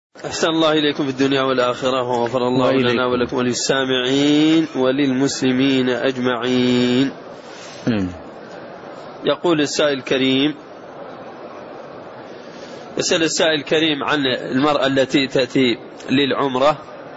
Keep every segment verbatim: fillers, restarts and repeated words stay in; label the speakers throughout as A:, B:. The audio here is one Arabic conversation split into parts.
A: أحسن الله إليكم في الدنيا والآخرة، وغفر الله لنا ولكم وللسامعين وللمسلمين أجمعين. يقول السائل الكريم يسأل السائل الكريم عن المرأة التي تأتي للعمرة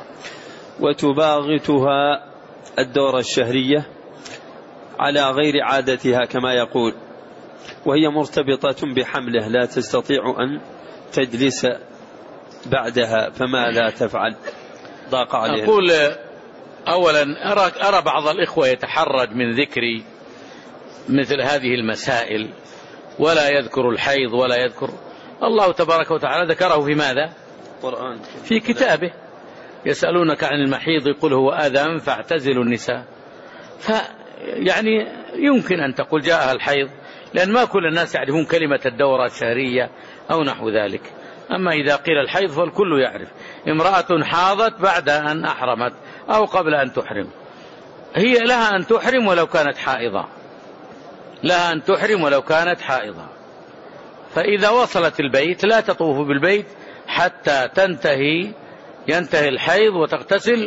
A: وتباغتها الدورة الشهرية على غير عادتها كما يقول، وهي مرتبطة بحمله لا تستطيع أن تجلس بعدها، فماذا تفعل؟ ضاق عليها.
B: أقول أولا أرى, أرى بعض الإخوة يتحرج من ذكر مثل هذه المسائل ولا يذكر الحيض ولا يذكر. الله تبارك وتعالى ذكره في ماذا؟
A: قرآن
B: في كتابه. يسألونك عن المحيض قل هو أذى فاعتزلوا النساء. فيعني يمكن أن تقول جاءها الحيض، لأن ما كل الناس يعرفون كلمة الدورة الشهرية أو نحو ذلك. أما إذا قيل الحيض فالكل يعرف. امرأة حاضت بعد أن أحرمت أو قبل أن تحرم، هي لها أن تحرم ولو كانت حائضة، لها أن تحرم ولو كانت حائضة. فإذا وصلت البيت لا تطوف بالبيت حتى تنتهي ينتهي الحيض وتغتسل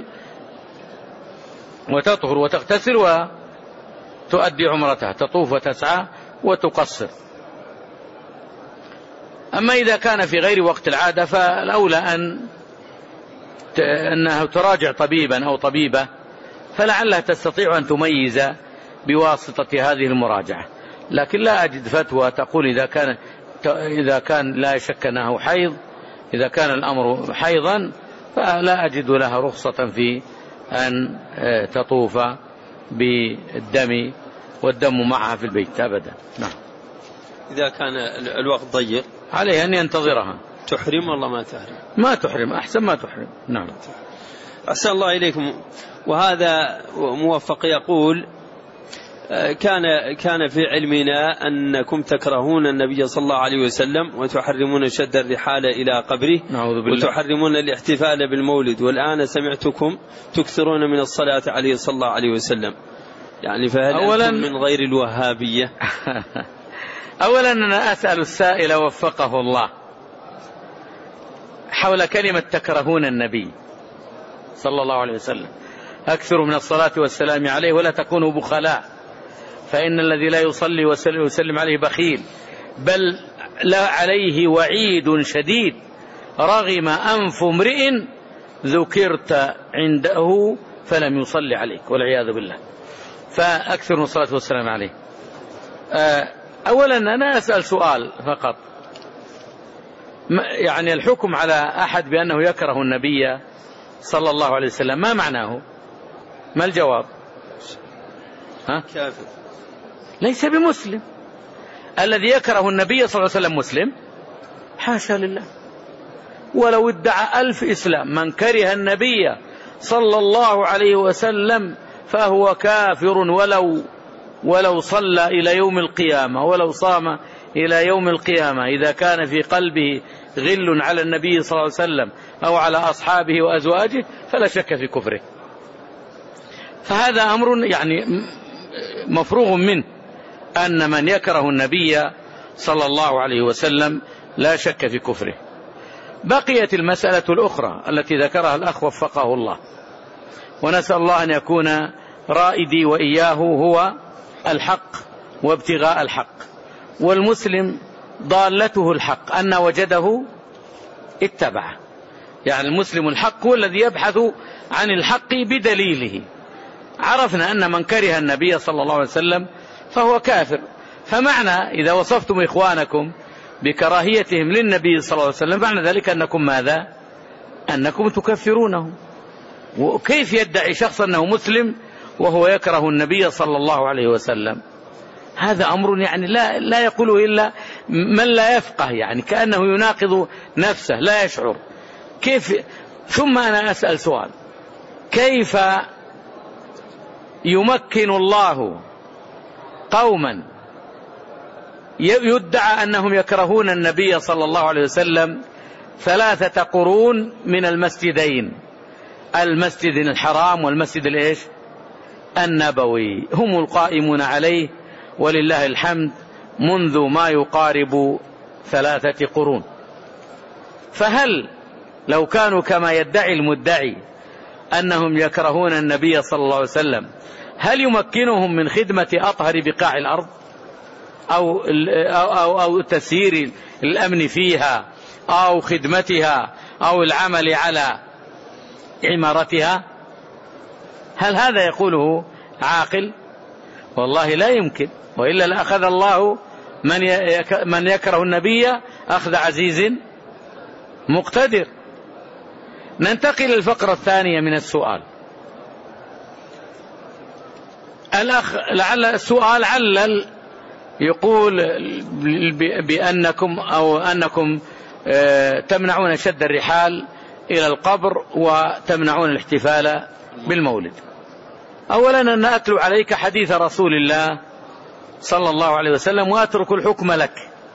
B: وتطهر وتغتسل وتؤدي عمرتها، تطوف وتسعى وتقصر. أما إذا كان في غير وقت العادة فالأولى أن أنها تراجع طبيبا أو طبيبة، فلعلها تستطيع أن تميز بواسطة هذه المراجعة. لكن لا أجد فتوى تقول إذا كان إذا كان لا شك أنه حيض، إذا كان الأمر حيضا فلا أجد لها رخصة في أن تطوف بالدم والدم معها في البيت أبدا. نعم.
A: إذا كان الوقت ضيق
B: عليه أن ينتظرها.
A: تحرم والله ما تحرم؟
B: ما تحرم، أحسن ما تحرم. نعم.
A: أحسن الله إليكم. وهذا موفق يقول كان كان في علمنا أنكم تكرهون النبي صلى الله عليه وسلم وتحرمون شد الرحال إلى قبره وتحرمون الاحتفال بالمولد، والآن سمعتكم تكثرون من الصلاة عليه صلى الله عليه وسلم، يعني فهل أنتم من غير الوهابية؟
B: أولا أنا أسأل السائل وفقه الله حول كلمة تكرهون النبي صلى الله عليه وسلم. أكثروا من الصلاة والسلام عليه ولا تكونوا بخلاء، فإن الذي لا يصلي ويسلم عليه بخيل، بل لا عليه وعيد شديد رغم أنف امرئ ذكرت عنده فلم يصلي عليك والعياذ بالله. فأكثروا من الصلاة والسلام عليه. أولا أنا أسأل سؤال فقط، يعني الحكم على أحد بأنه يكره النبي صلى الله عليه وسلم ما معناه؟ ما الجواب؟ ها؟
A: كافر.
B: ليس بمسلم. الذي يكره النبي صلى الله عليه وسلم مسلم؟ حاشا لله. ولو ادعى ألف إسلام من كره النبي صلى الله عليه وسلم فهو كافر، ولو ولو صلى إلى يوم القيامة ولو صام إلى يوم القيامة، إذا كان في قلبه غل على النبي صلى الله عليه وسلم أو على أصحابه وأزواجه فلا شك في كفره. فهذا أمر يعني مفروغ منه، أن من يكره النبي صلى الله عليه وسلم لا شك في كفره. بقيت المسألة الأخرى التي ذكرها الأخ وفقه الله، ونسأل الله أن يكون رائدي وإياه هو الحق وابتغاء الحق، والمسلم ضالته الحق، أن وجده اتبعه. يعني المسلم الحق هو الذي يبحث عن الحق بدليله. عرفنا أن من كره النبي صلى الله عليه وسلم فهو كافر. فمعنى إذا وصفتم إخوانكم بكراهيتهم للنبي صلى الله عليه وسلم معنى ذلك أنكم ماذا؟ أنكم تكفرونه. وكيف يدعي شخص أنه مسلم وهو يكره النبي صلى الله عليه وسلم؟ هذا أمر يعني لا, لا يقوله إلا من لا يفقه، يعني كأنه يناقض نفسه لا يشعر. كيف؟ ثم أنا أسأل سؤال، كيف يمكن الله قوما يدعى أنهم يكرهون النبي صلى الله عليه وسلم ثلاثة قرون من المسجدين، المسجد الحرام والمسجد الإيش النبوي، هم القائمون عليه ولله الحمد منذ ما يقارب ثلاثة قرون. فهل لو كانوا كما يدعي المدعي أنهم يكرهون النبي صلى الله عليه وسلم، هل يمكنهم من خدمة أطهر بقاع الأرض أو, أو, أو, أو تسيير الأمن فيها أو خدمتها أو العمل على عمارتها؟ هل هذا يقوله عاقل؟ والله لا يمكن، وإلا لأخذ الله من يكره النبي أخذ عزيز مقتدر. ننتقل للفقرة الثانية من السؤال. الأخ لعل السؤال علل يقول بأنكم أو أنكم تمنعون شد الرحال إلى القبر وتمنعون الاحتفال بالمولد. أولا أن أتلو عليك حديث رسول الله صلى الله عليه وسلم وأترك الحكم لك.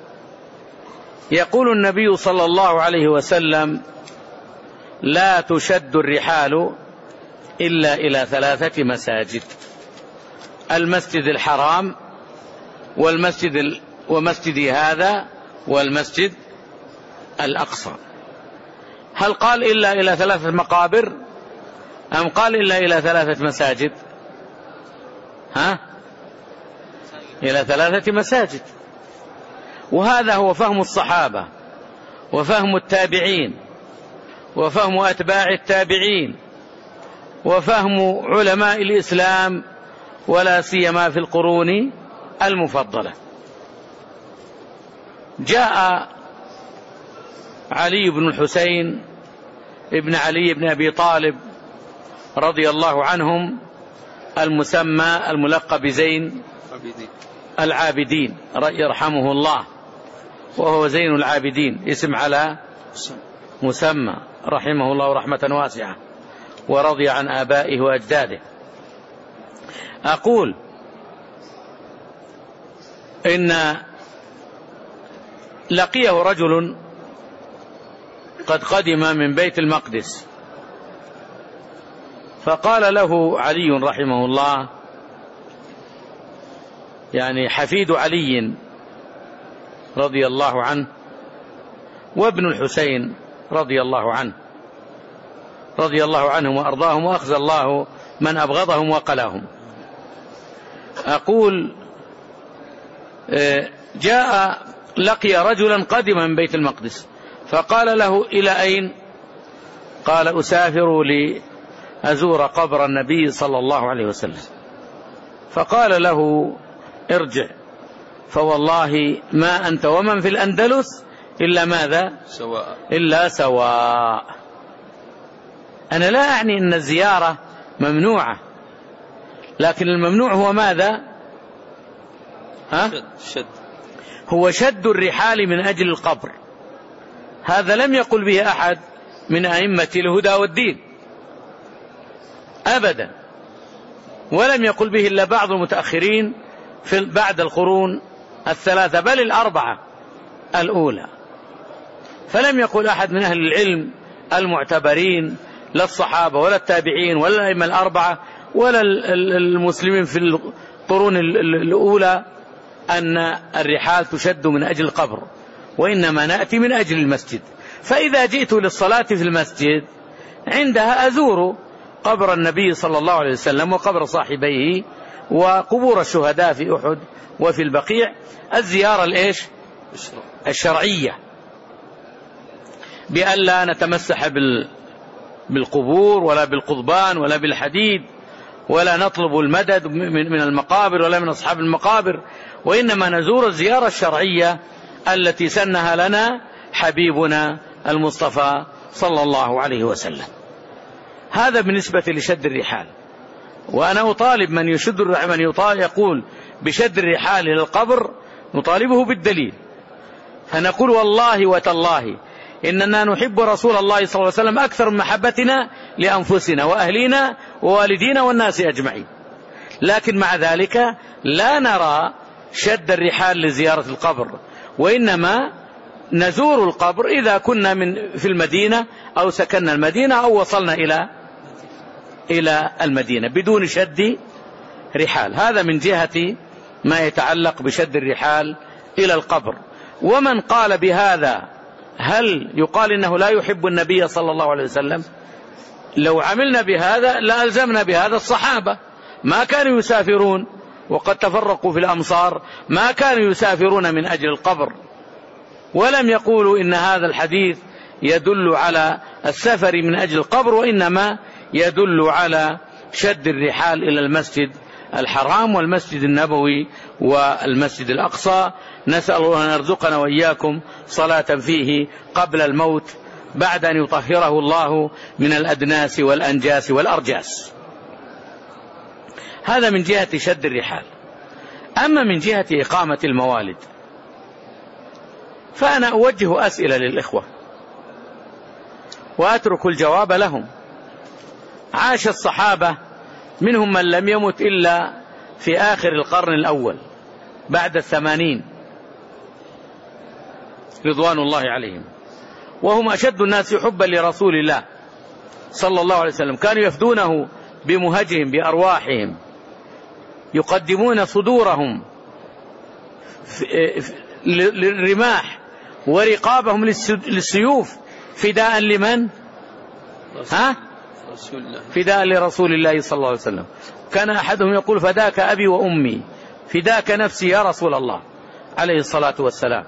B: يقول النبي صلى الله عليه وسلم: لا تشد الرحال إلا إلى ثلاثة مساجد: المسجد الحرام والمسجد ومسجد هذا والمسجد الأقصى. هل قال إلا إلى ثلاثة مقابر أم قال إلا إلى ثلاثة مساجد؟ ها؟ إلى ثلاثة مساجد. وهذا هو فهم الصحابة وفهم التابعين وفهم أتباع التابعين وفهم علماء الإسلام ولا سيما في القرون المفضلة. جاء علي بن الحسين ابن علي بن أبي طالب رضي الله عنهم المسمى الملقب بزين العابدين يرحمه الله، وهو زين العابدين اسم على مسمى رحمه الله رحمة واسعة ورضي عن آبائه وأجداده. أقول إن لقيه رجل قد قدم من بيت المقدس، فقال له علي رحمه الله، يعني حفيد علي رضي الله عنه وابن الحسين رضي الله عنه رضي الله عنهم وأرضاهم وأخزى الله من أبغضهم وقلاهم. أقول جاء لقي رجلا قدم من بيت المقدس فقال له: إلى أين؟ قال: أسافر لأزور قبر النبي صلى الله عليه وسلم. فقال له: ارجع، فوالله ما أنت ومن في الأندلس إلا ماذا؟
A: سواء.
B: إلا سواء. أنا لا أعني أن الزيارة ممنوعة، لكن الممنوع هو ماذا؟ ها؟
A: شد. شد.
B: هو شد الرحال من أجل القبر. هذا لم يقل به أحد من أئمة الهدى والدين أبدا، ولم يقل به إلا بعض المتأخرين في بعد القرون الثلاثة بل الأربعة الأولى. فلم يقل أحد من أهل العلم المعتبرين، لا الصحابة ولا التابعين ولا الأئمة الأربعة ولا المسلمين في القرون الأولى، أن الرحال تشد من أجل القبر، وإنما نأتي من أجل المسجد. فإذا جئت للصلاة في المسجد عندها أزور قبر النبي صلى الله عليه وسلم وقبر صاحبيه وقبور الشهداء في أحد وفي البقيع، الزيارة الإيش؟ الشرعية، بأن لا نتمسح بالقبور ولا بالقضبان ولا بالحديد ولا نطلب المدد من المقابر ولا من أصحاب المقابر، وإنما نزور الزيارة الشرعية التي سنها لنا حبيبنا المصطفى صلى الله عليه وسلم. هذا بالنسبة لشد الرحال. وأنا أطالب من يشد الرحال، من يطالب يقول بشد الرحال إلى القبر، نطالبه بالدليل. فنقول: والله وتالله إننا نحب رسول الله صلى الله عليه وسلم أكثر من محبتنا لأنفسنا وأهلنا ووالدينا والناس أجمعين، لكن مع ذلك لا نرى شد الرحال لزيارة القبر، وإنما نزور القبر إذا كنا من في المدينة أو سكننا المدينة أو وصلنا إلى إلى المدينة بدون شد رحال. هذا من جهة ما يتعلق بشد الرحال إلى القبر. ومن قال بهذا هل يقال إنه لا يحب النبي صلى الله عليه وسلم؟ لو عملنا بهذا لألزمنا بهذا الصحابة، ما كانوا يسافرون وقد تفرقوا في الأمصار، ما كانوا يسافرون من أجل القبر، ولم يقولوا إن هذا الحديث يدل على السفر من أجل القبر، وإنما يدل على شد الرحال إلى المسجد الحرام والمسجد النبوي والمسجد الأقصى. نسأل الله أن يرزقنا وإياكم صلاة فيه قبل الموت بعد أن يطهره الله من الأدناس والأنجاس والأرجاس. هذا من جهة شد الرحال. أما من جهة إقامة الموالد فأنا أوجه أسئلة للإخوة وأترك الجواب لهم. عاش الصحابة منهم من لم يمت إلا في آخر القرن الأول بعد الثمانين رضوان الله عليهم، وهم أشد الناس حبا لرسول الله صلى الله عليه وسلم. كانوا يفدونه بمهجهم بأرواحهم، يقدمون صدورهم للرماح ورقابهم للسيوف فداء لمن؟ ها؟ فداء لرسول الله صلى الله عليه وسلم. كان أحدهم يقول فداك أبي وأمي فداك نفسي يا رسول الله عليه الصلاة والسلام.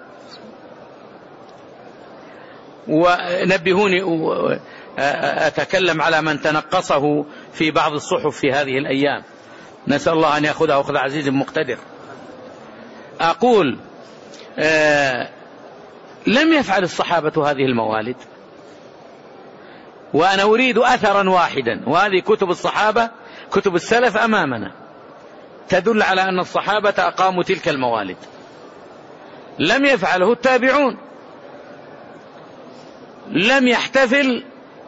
B: ونبهوني أتكلم على من تنقصه في بعض الصحف في هذه الأيام، نسأل الله أن يأخذه أخذ عزيز مقتدر. أقول آه لم يفعل الصحابة هذه الموالد، وأنا أريد أثرا واحدا، وهذه كتب الصحابة كتب السلف أمامنا تدل على أن الصحابة أقاموا تلك الموالد. لم يفعله التابعون، لم يحتفل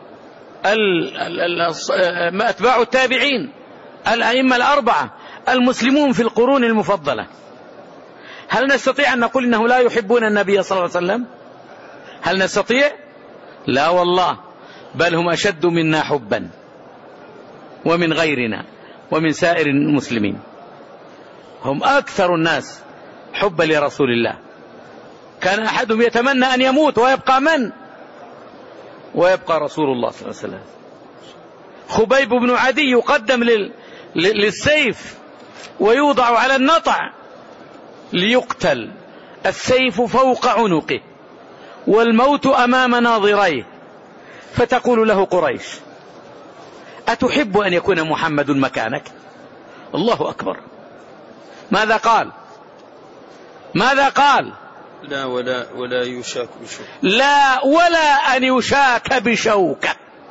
B: أتباع التابعين الأئمة الأربعة المسلمون في القرون المفضلة. هل نستطيع أن نقول إنه لا يحبون النبي صلى الله عليه وسلم؟ هل نستطيع؟ لا والله، بل هم أشد منا حبا ومن غيرنا ومن سائر المسلمين. هم أكثر الناس حبا لرسول الله. كان أحدهم يتمنى أن يموت ويبقى من؟ ويبقى رسول الله صلى الله عليه وسلم. خبيب بن عدي يقدم لل... للسيف ويوضع على النطع ليقتل، السيف فوق عنقه والموت أمام ناظريه، فتقول له قريش أتحب أن يكون محمد مكانك؟ الله أكبر. ماذا قال؟ ماذا قال؟
A: لا ولا ولا يشاك بشوكة،
B: لا ولا أن يشاك بشوكة.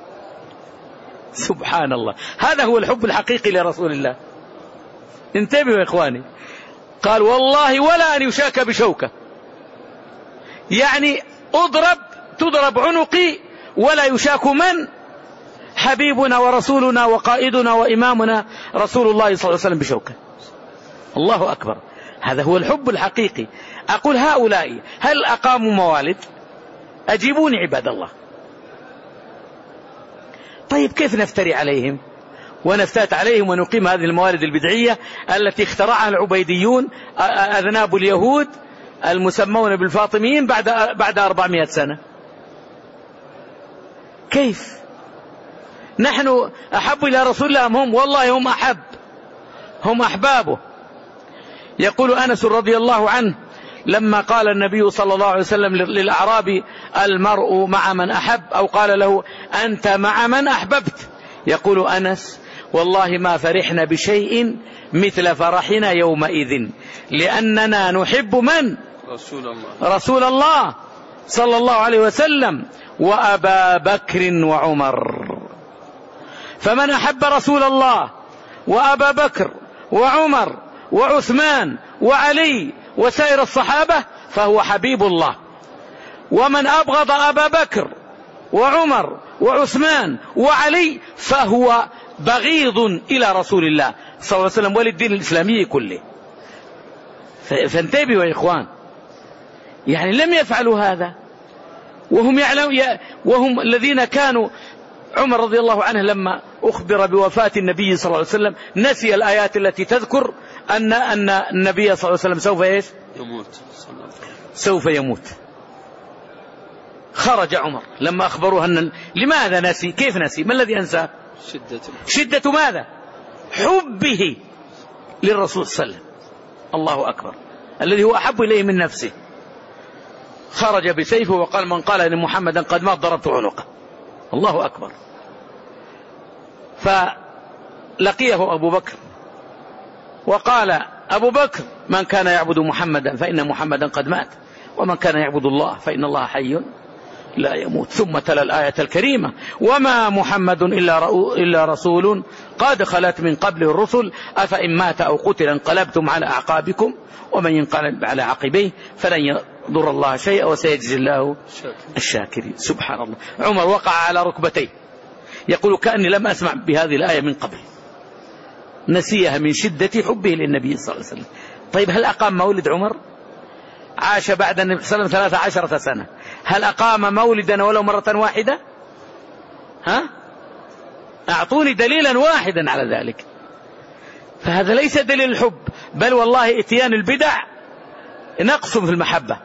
B: سبحان الله، هذا هو الحب الحقيقي لرسول الله. انتبهوا يا إخواني، قال والله ولا أن يشاك بشوكة، يعني أضرب تضرب عنقي ولا يشاك من؟ حبيبنا ورسولنا وقائدنا وإمامنا رسول الله صلى الله عليه وسلم بشوكة. الله أكبر، هذا هو الحب الحقيقي. أقول هؤلاء هل أقاموا موالد؟ أجيبوني عباد الله. طيب كيف نفتري عليهم ونفتات عليهم ونقيم هذه الموالد البدعية التي اخترعها العبيديون أذناب اليهود المسمون بالفاطميين بعد بعد أربعمائة سنة؟ كيف؟ نحن أحب إلى رسول الله أم هم؟ والله هم أحب، هم أحبابه. يقول أنس رضي الله عنه لما قال النبي صلى الله عليه وسلم للأعرابي المرء مع من أحب، أو قال له أنت مع من أحببت، يقول أنس والله ما فرحنا بشيء مثل فرحنا يومئذ، لأننا نحب من؟
A: رسول الله
B: رسول الله صلى الله عليه وسلم وأبا بكر وعمر. فمن أحب رسول الله وأبا بكر وعمر وعثمان وعلي وسائر الصحابة فهو حبيب الله. ومن أبغض أبا بكر وعمر وعثمان وعلي فهو بغيض إلى رسول الله صلى الله عليه وسلم وللدين الإسلامي كله. فانتبهوا يا إخوان، يعني لم يفعلوا هذا وهم يعلم وهم الذين كانوا. عمر رضي الله عنه لما أخبر بوفاة النبي صلى الله عليه وسلم نسي الآيات التي تذكر أن أن النبي صلى الله عليه وسلم سوف إيش؟
A: يموت.
B: سوف يموت. خرج عمر لما أخبروه أن لماذا نسي؟ كيف نسي؟ ما الذي أنسى؟
A: شدة
B: شدة ماذا؟ حبه للرسول صلى الله عليه وسلم. الله أكبر، الذي هو أحب إليه من نفسه. خرج بسيفه وقال من قال إن محمدا قد مات ضربت عنقه. الله أكبر. فلقيه أبو بكر وقال أبو بكر من كان يعبد محمدا فإن محمدا قد مات، ومن كان يعبد الله فإن الله حي لا يموت. ثم تلا الآية الكريمة وما محمد إلا رسول قد خلت من قبله الرسل أفإن مات أو قتل انقلبتم على أعقابكم ومن ينقلب على عقبيه فلن يضر الله شيئا وسيجزي الله الشاكرين. سبحان الله. عمر وقع على ركبتيه يقول كأني لم أسمع بهذه الآية من قبل. نسيها من شدة حبه للنبي صلى الله عليه وسلم. طيب هل أقام مولد عمر؟ عاش بعد النبي صلى الله عليه وسلم ثلاث عشرة سنة، هل أقام مولدا ولو مرة واحدة؟ ها؟ أعطوني دليلا واحدا على ذلك. فهذا ليس دليل الحب، بل والله اتيان البدع نقص في المحبة.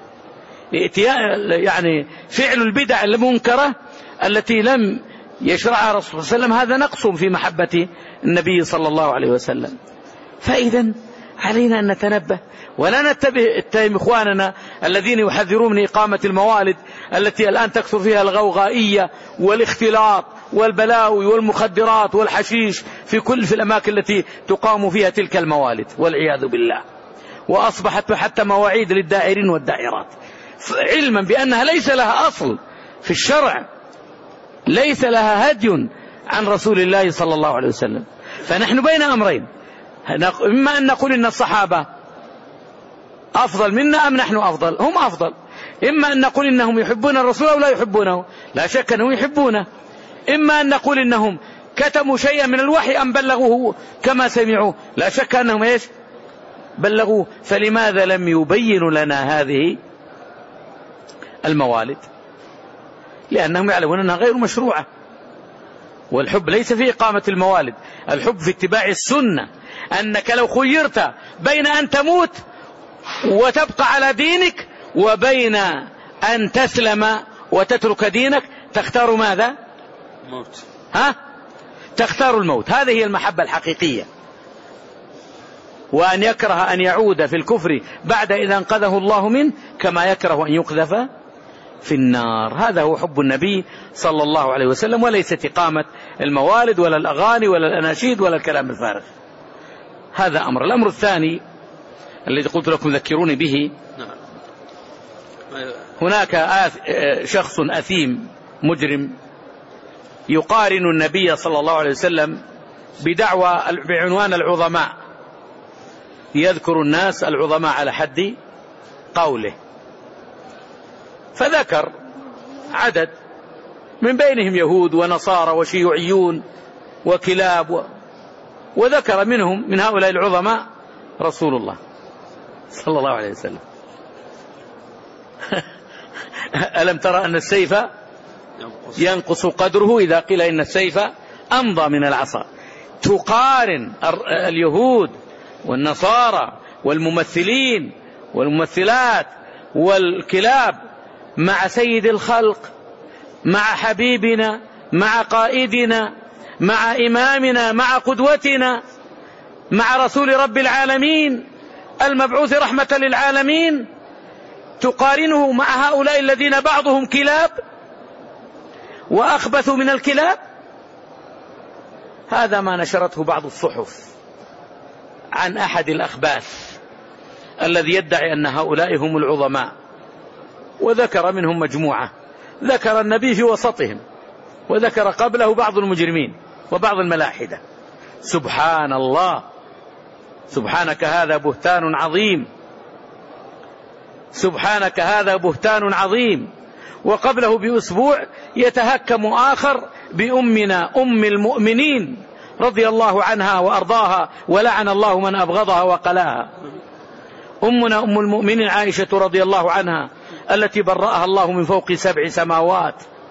B: يعني فعل البدع المنكرة التي لم يشرعها رسول الله صلى الله عليه وسلم هذا نقص في محبة النبي صلى الله عليه وسلم. فإذا علينا أن نتنبه ولا نتبه اتهم إخواننا الذين يحذرون من إقامة الموالد التي الآن تكثر فيها الغوغائية والاختلاط والبلاوي والمخدرات والحشيش في كل في الأماكن التي تقام فيها تلك الموالد والعياذ بالله. وأصبحت حتى مواعيد للدائرين والدائرات، علما بأنها ليس لها أصل في الشرع، ليس لها هدي عن رسول الله صلى الله عليه وسلم. فنحن بين أمرين، إما أن نقول إن الصحابة أفضل منا أم نحن أفضل؟ هم أفضل. إما أن نقول إنهم يحبون الرسول أو لا يحبونه، لا شك أنهم يحبونه. إما أن نقول إنهم كتموا شيئا من الوحي أم بلغوه كما سمعوا، لا شك أنهم إيش بلغوه. فلماذا لم يبينوا لنا هذه الموالد؟ لأنهم يعلمون أنها غير مشروعة. والحب ليس في إقامة الموالد، الحب في اتباع السنة. أنك لو خيرت بين أن تموت وتبقى على دينك وبين أن تسلم وتترك دينك تختار ماذا؟
A: موت.
B: ها؟ تختار الموت. هذه هي المحبة الحقيقية. وأن يكره أن يعود في الكفر بعد إذا انقذه الله منه كما يكره أن يقذف في النار. هذا هو حب النبي صلى الله عليه وسلم، وليست إقامة الموالد ولا الأغاني ولا الأناشيد ولا الكلام الفارغ. هذا أمر. الأمر الثاني الذي قلت لكم ذكروني به، هناك شخص أثيم مجرم يقارن النبي صلى الله عليه وسلم بدعوى بعنوان العظماء، يذكر الناس العظماء على حد قوله، فذكر عدد من بينهم يهود ونصارى وشيوعيون وكلاب و... وذكر منهم من هؤلاء العظماء رسول الله صلى الله عليه وسلم. ألم ترى أن السيف ينقص قدره إذا قيل إن السيف أمضى من العصا؟ تقارن اليهود والنصارى والممثلين والممثلات والكلاب مع سيد الخلق، مع حبيبنا، مع قائدنا، مع إمامنا، مع قدوتنا، مع رسول رب العالمين المبعوث رحمة للعالمين، تقارنه مع هؤلاء الذين بعضهم كلاب وأخبث من الكلاب. هذا ما نشرته بعض الصحف عن أحد الأخباث الذي يدعي أن هؤلاء هم العظماء، وذكر منهم مجموعة، ذكر النبي في وسطهم، وذكر قبله بعض المجرمين وبعض الملاحدة. سبحان الله، سبحانك هذا بهتان عظيم، سبحانك هذا بهتان عظيم. وقبله بأسبوع يتهكم آخر بأمنا أم المؤمنين رضي الله عنها وأرضاها ولعن الله من أبغضها وقلاها. أمنا أم المؤمنين عائشة رضي الله عنها التي برأها الله من فوق سبع سماوات،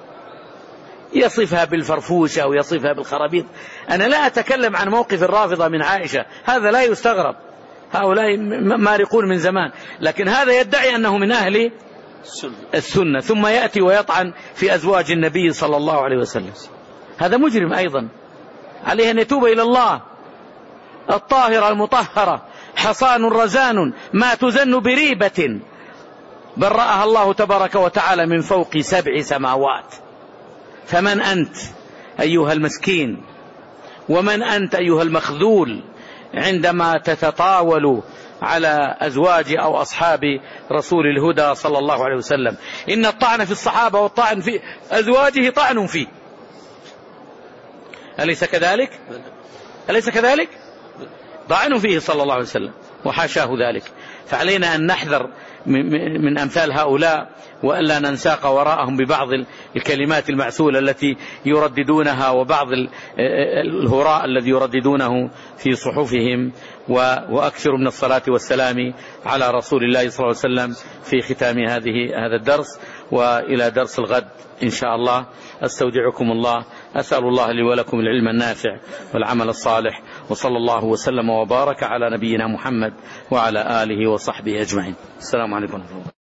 B: يصفها بالفرفوشة ويصفها بالخرابيط. أنا لا أتكلم عن موقف الرافضة من عائشة، هذا لا يستغرب، هؤلاء مارقون من زمان، لكن هذا يدعي أنه من أهل السنة ثم يأتي ويطعن في أزواج النبي صلى الله عليه وسلم. هذا مجرم أيضا، عليه أن يتوب إلى الله. الطاهرة المطهرة حصان رزان ما تزن بريبة، برأها الله تبارك وتعالى من فوق سبع سماوات. فمن أنت أيها المسكين، ومن أنت أيها المخذول عندما تتطاول على أزواج أو أصحاب رسول الهدى صلى الله عليه وسلم؟ إن الطعن في الصحابة والطعن في أزواجه طعن فيه، أليس كذلك؟ أليس كذلك؟ طعن فيه صلى الله عليه وسلم وحاشاه ذلك. فعلينا أن نحذر من أمثال هؤلاء، وألا ننساق وراءهم ببعض الكلمات المعسولة التي يرددونها، وبعض الهراء الذي يرددونه في صحفهم. وأكثر من الصلاة والسلام على رسول الله صلى الله عليه وسلم في ختام هذه هذا الدرس، وإلى درس الغد إن شاء الله. أستودعكم الله، أسأل الله لي ولكم العلم النافع والعمل الصالح، وصلى الله وسلم وبارك على نبينا محمد وعلى آله وصحبه أجمعين. السلام عليكم ورحمة الله.